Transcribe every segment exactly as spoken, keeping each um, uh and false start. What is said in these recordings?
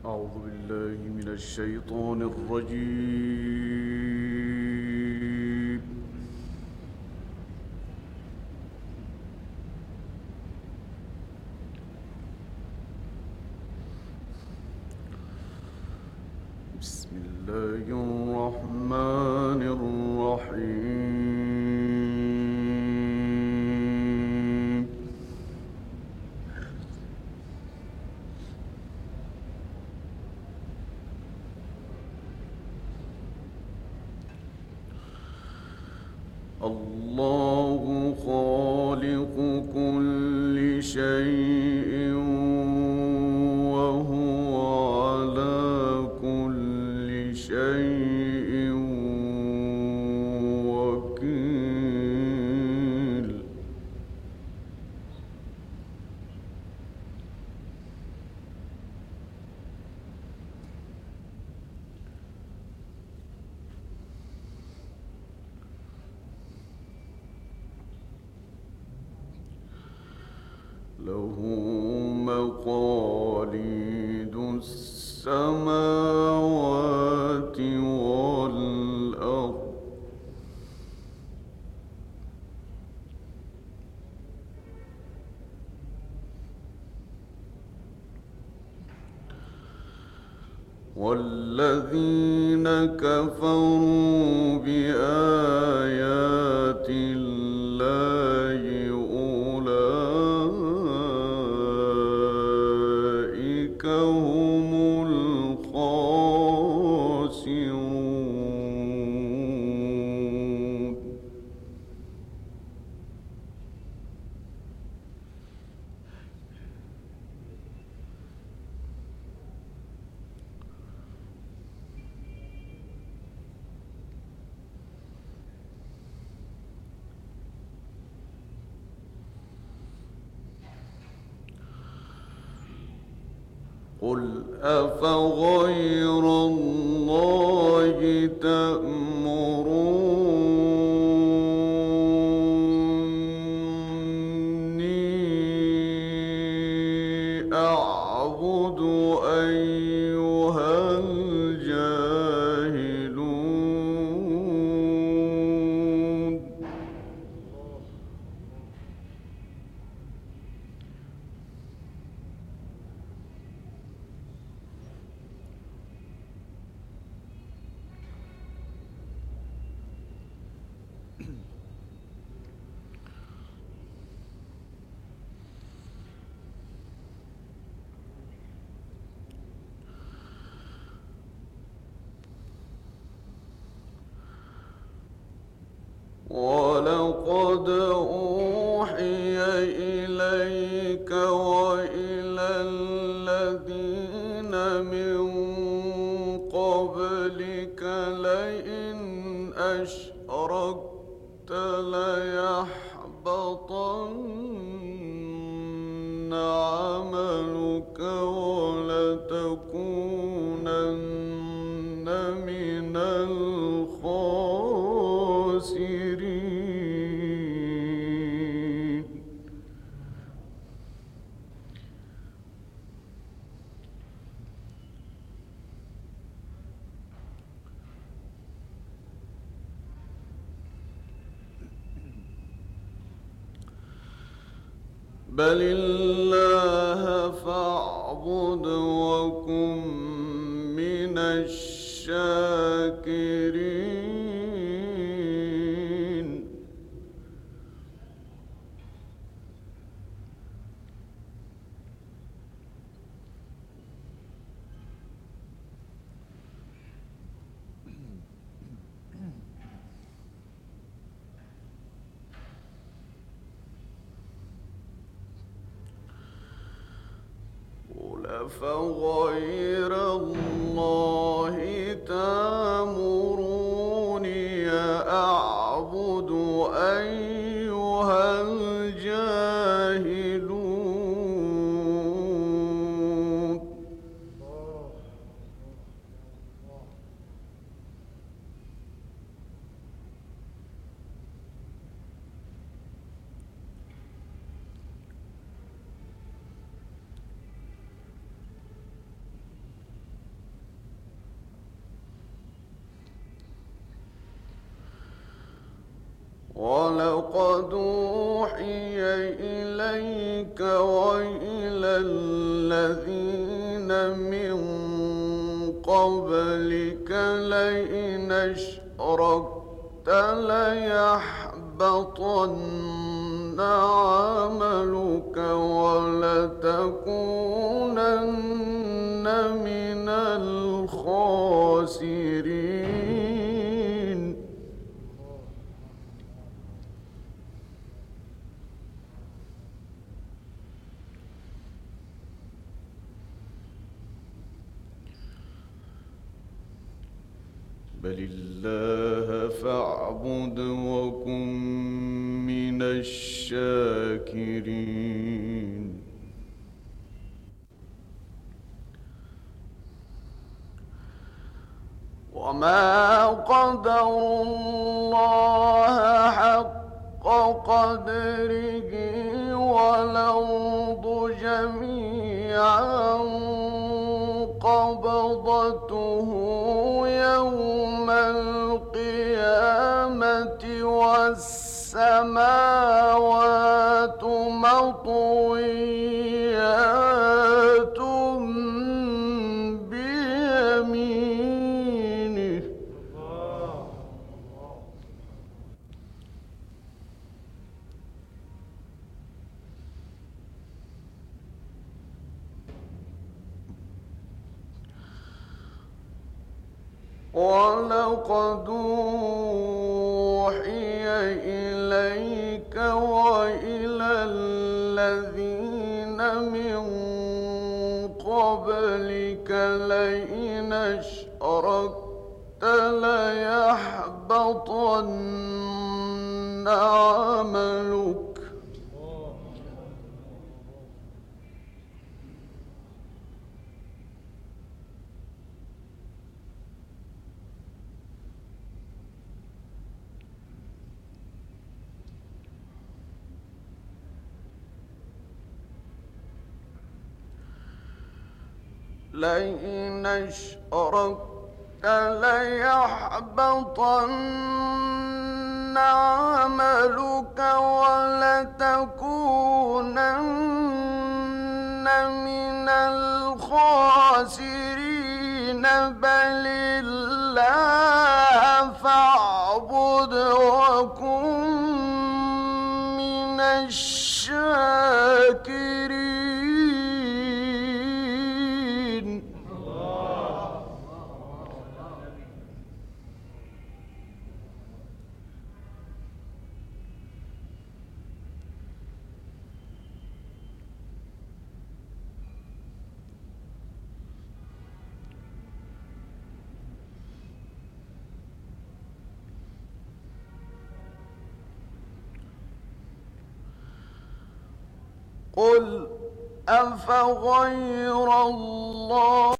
أعوذ بالله من الشيطان الرجيم. بسم الله الرحمن الرحيم. الله خالق كل شيء وهو على كل شيء وكيل. له مقاليد السماوات والأرض والذين كفروا بآيات الله أولئك هم الخاسرون. قل أفغير الله تأمروني أعبد أيها الجاهلون. ولقد أوحي إليك وإلى الذين من قبلك لئن أشركت ليحبطن عملك ولتكونن من الخاسرين. بل الله فاعبد وكن من الشاكرين. قل أفغير الله تأمروني أعبد أيها الجاهلون. ولقد أوحي إليك وإلى الذين من قبلك لئن أشركت ليحبطن عملك ولتكونن من الخاسرين. بل الله فاعبد وكن من الشاكرين. وما قدروا الله حق قدره والأرض جميعا قبضته يوم القيامة والسماوات مطويات بيمينه. ولقد أوحي إليك وإلى الذين من قبلك لئن أشركت ليحبطن عملك لئن أشركت ليحبطن عملك ولتكونن من الخاسرين. بل الله فاعبد وكن من الشاكرين. قل أفغير الله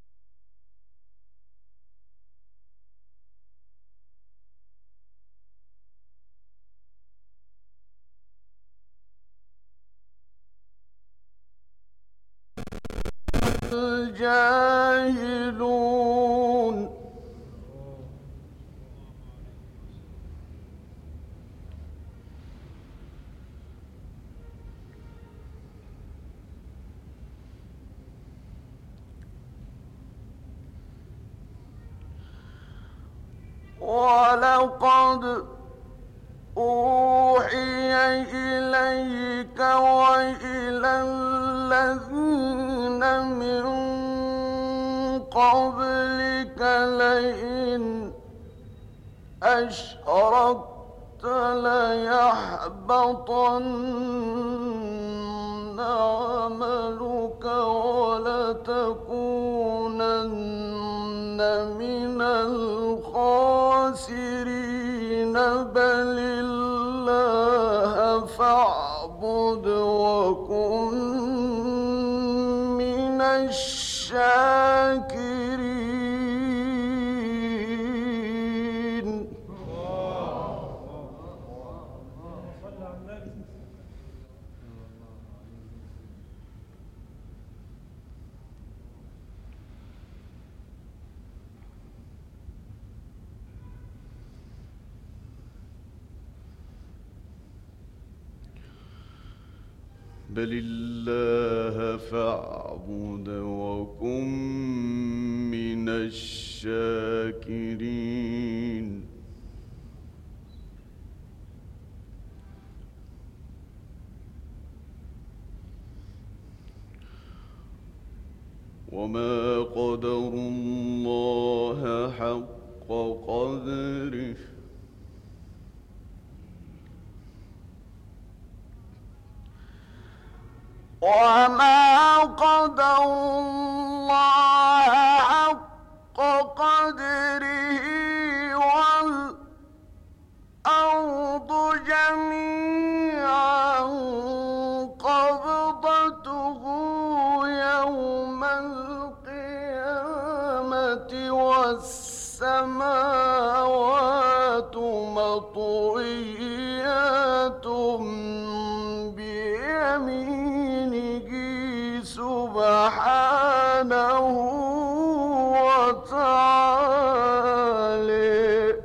الجاهلون. ولقد أوحي إليك وإلى الذين من قبلك لئن أشركت ليحبطن عملك ولتكونن من الخاسرين. بل الله فاعبد وكن من الشاكرين. بل الله فاعبد وكن من الشاكرين. وما قدروا الله حق قدره وما قدروا الله حق قدره والأرض جميعا قبضته يوم القيامة والسماوات مطويات بيمينه سبحانه وتعالى.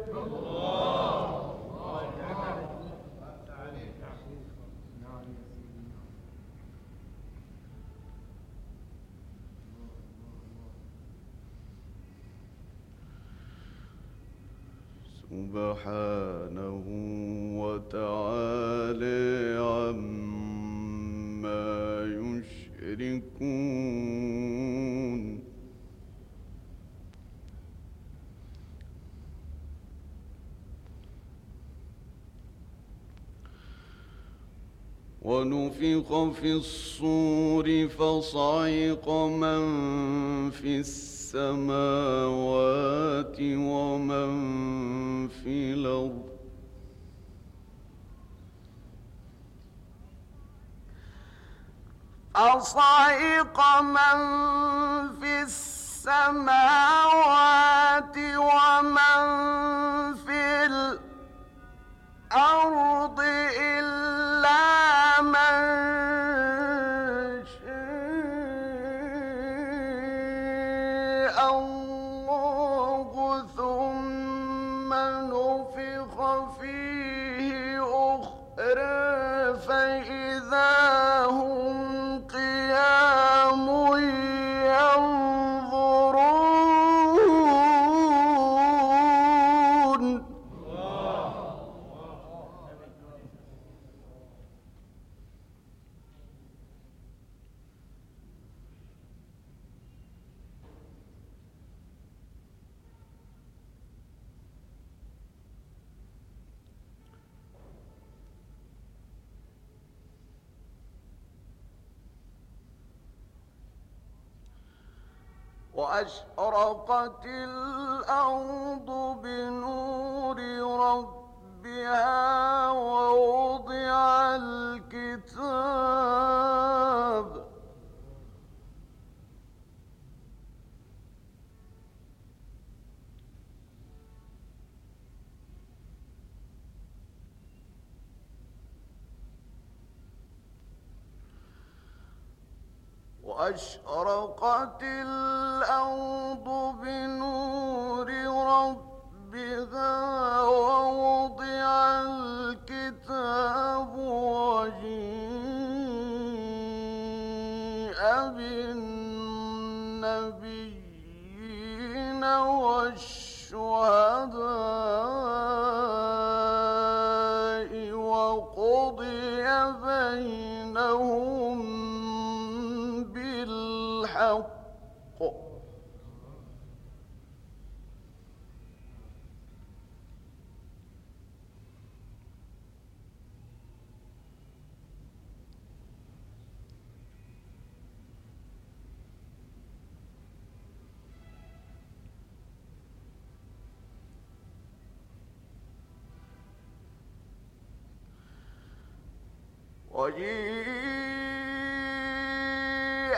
سبحانه وتعالى عما يشركون. ونفخ في الصور فصعق من في السماوات ومن في الأرض فصعق من في السماوات ومن في الأرض إلا من شاء الله ثم نفخ فيه أخرى فإذا هم قيام ينظرون. وأشرقت الأرض بنور ربها ووضع الكتاب وأشرقت الأرض بنور ربها ووضع الكتاب وجيء بالنبيين والشهداء وقضي بينهم بالحق وجيء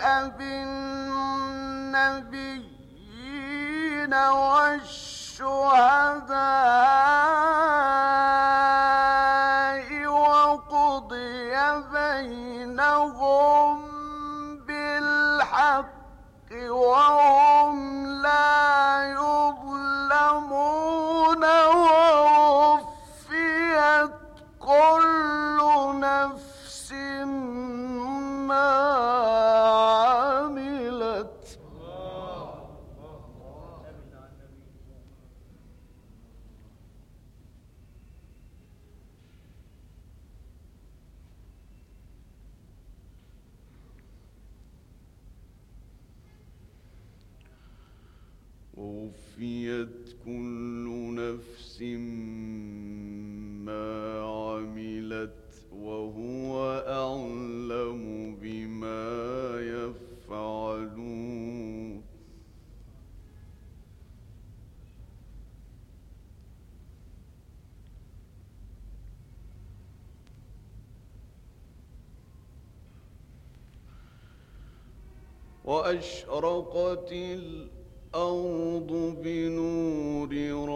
بالنبيين والشهداء وقضي بينهم بالحق وهم لا يظلمون ووفيت كل نفس ووفيت كل نفس ما عملت وهو أعلم بما يفعلون وأشرقت الأرض بنور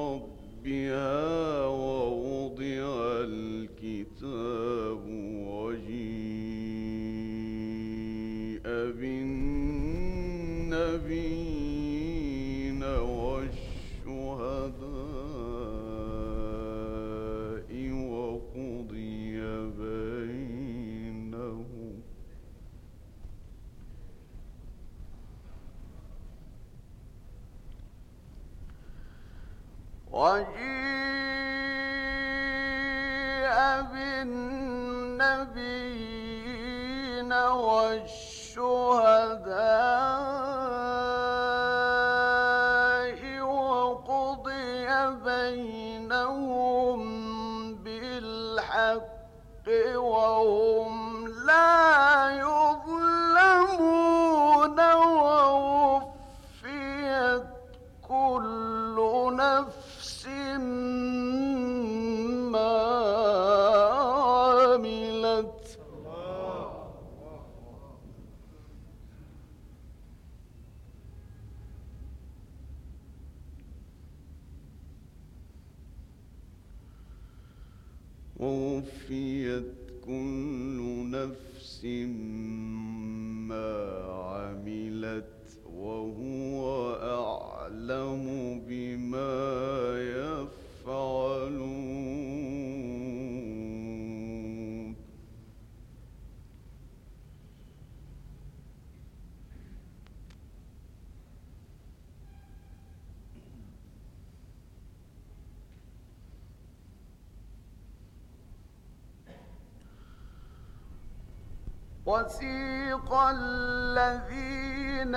ربها ووضع الكتاب وجيء بالنبيين والشهداء وقضي بينهم وجيء بالنبيين والشهداء وقضي بينهم بالحق وهم لا يظلمون ووفيت كل نفس ما عملت ووفيت كل نفس ما عملت وهو أعلم بما يفعلون وسيق الذين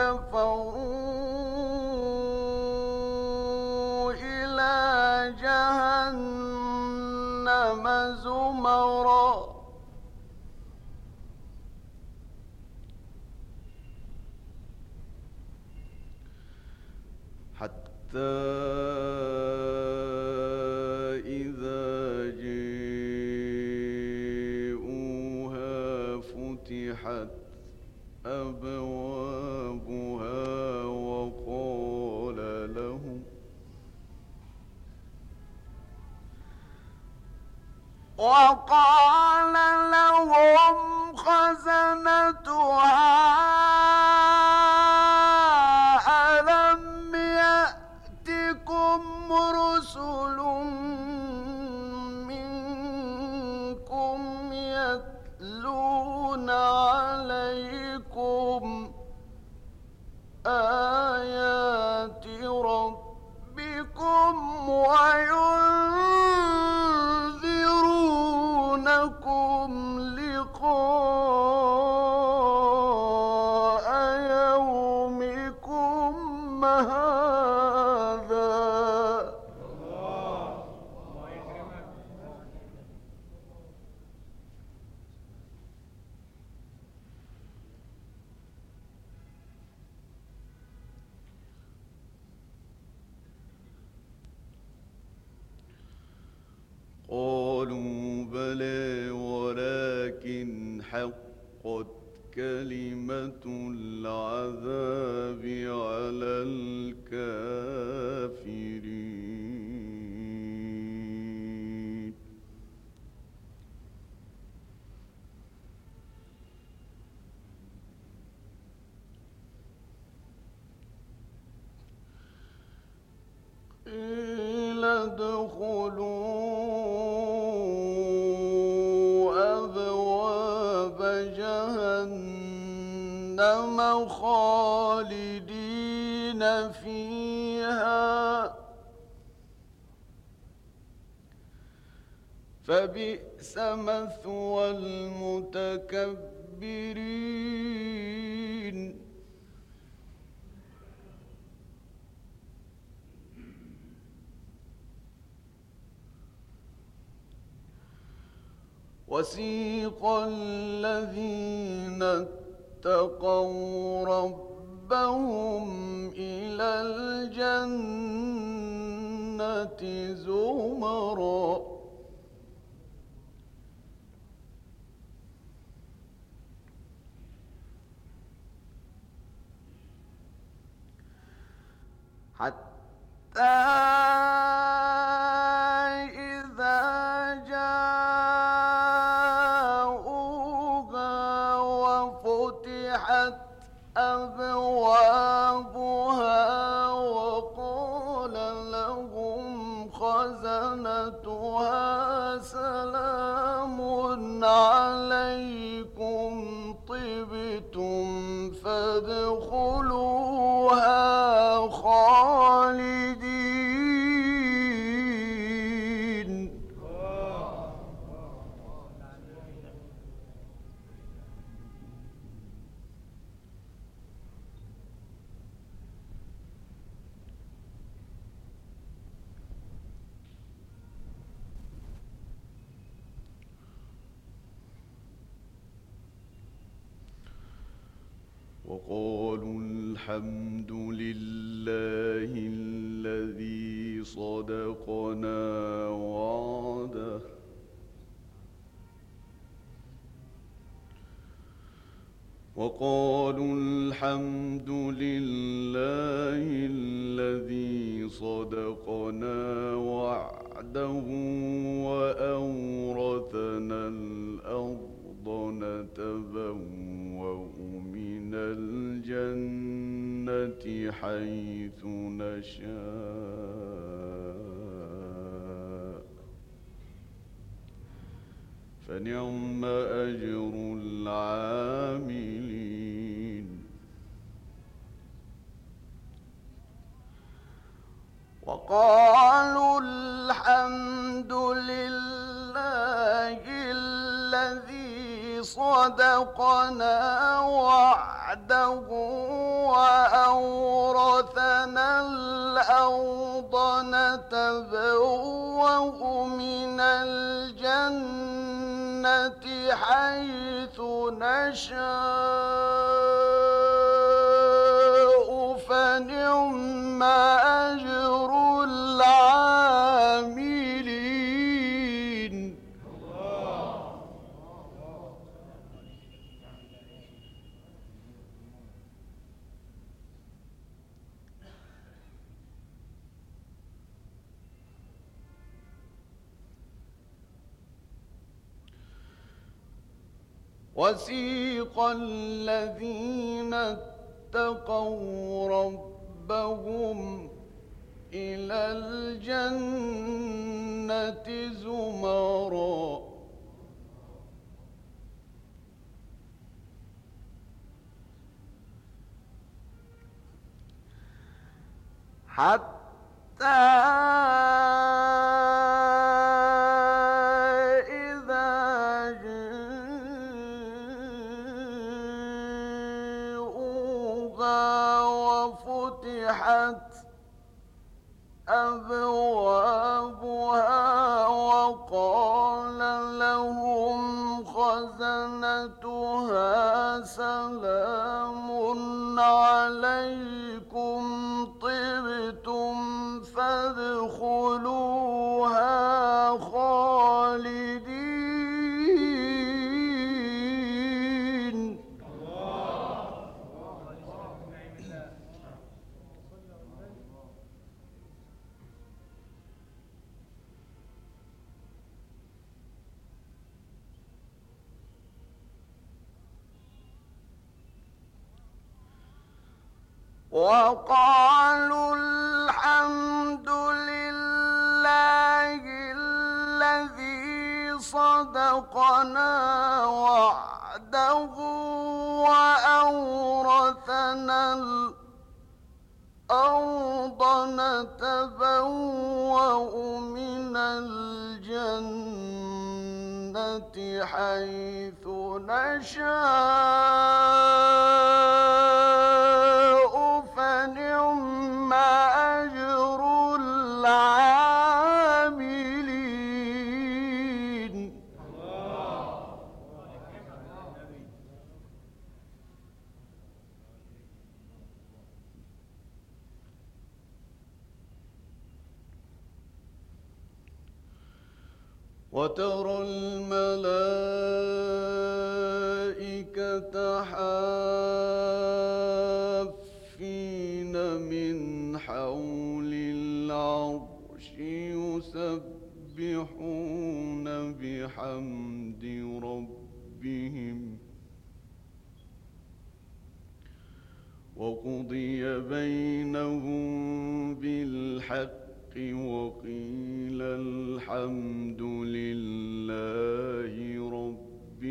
كفروا إلى جهنم زمرا حتى إذا فتحت أبوابها وقال لهم وقال لهم خزنتها ألم يأتكم رسل منكم يتلون عليكم آيات ربكم وينذرونكم لقاء يومكم هذا قالوا بلى ولكن حقت كلمة العذاب على الكافرين قيل ادخلوا جهنم خالدين فيها فبئس مثوى المتكبرين وسيق الذين اتقوا ربهم إلى الجنة زمرا حتى أبوابها وقال لهم خزنتها سلام عليكم طبتم فادخلوها خالدين. وقالوا الحمد لله الذي صدقنا وعده وقالوا الحمد لله الذي صدقنا وعده وأورثنا الأرض نتبوأ من الجنة حيث نشاء فنعم أجر العاملين. وقالوا الحمد لله الذي صدقنا وعده وأورثنا الأرض نتبوأ من الجنة حيث نشاء فنعم أجر العاملين. وسيق الذين اتقوا ربهم إلى الجنة زمرا حتى أبوابها وقال لهم خزنتها سلام عليكم طبتم فادخلوها خالدين. وقالوا الحمد لله الذي صدقنا وعده وأورثنا الأرض نتبوأ من الجنة حيث نشاء فنعم أجر العاملين. العاملين. وترى الملائكة حافين من حول العرش يسبحون بحمد ربهم وقضي بينهم بالحق وقيل الحمد لله رب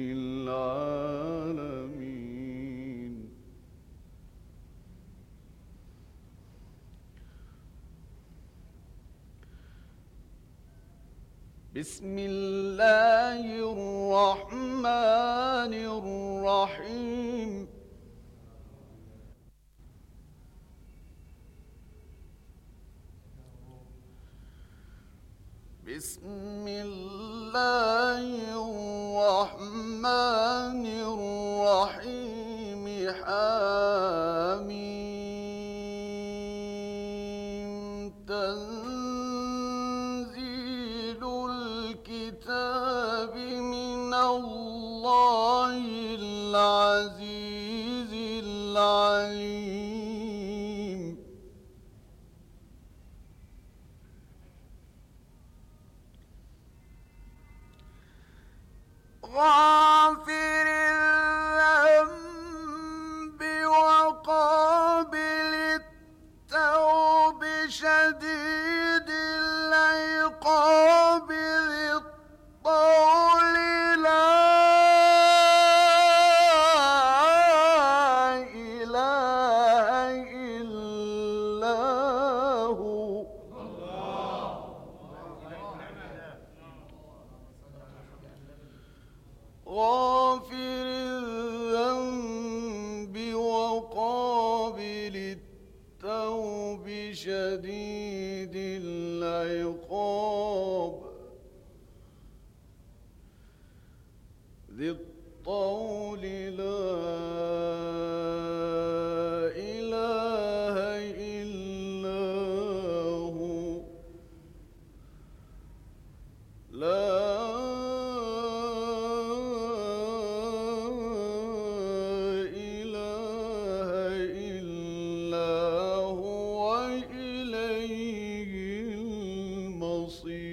العالمين. بسم الله الرحمن الرحيم. بسم الله الرحمن الرحيم. حميم. تنزيل الكتاب من الله العزيز العليم. غافر الذنب وقابل التوب شديد العقاب ذي الطول لا إله إلا هو. غافر الذنب وقابل التوب شديد العقاب ذي الطول لا إله إلا هو. لا إله إلا هو إليه المصير.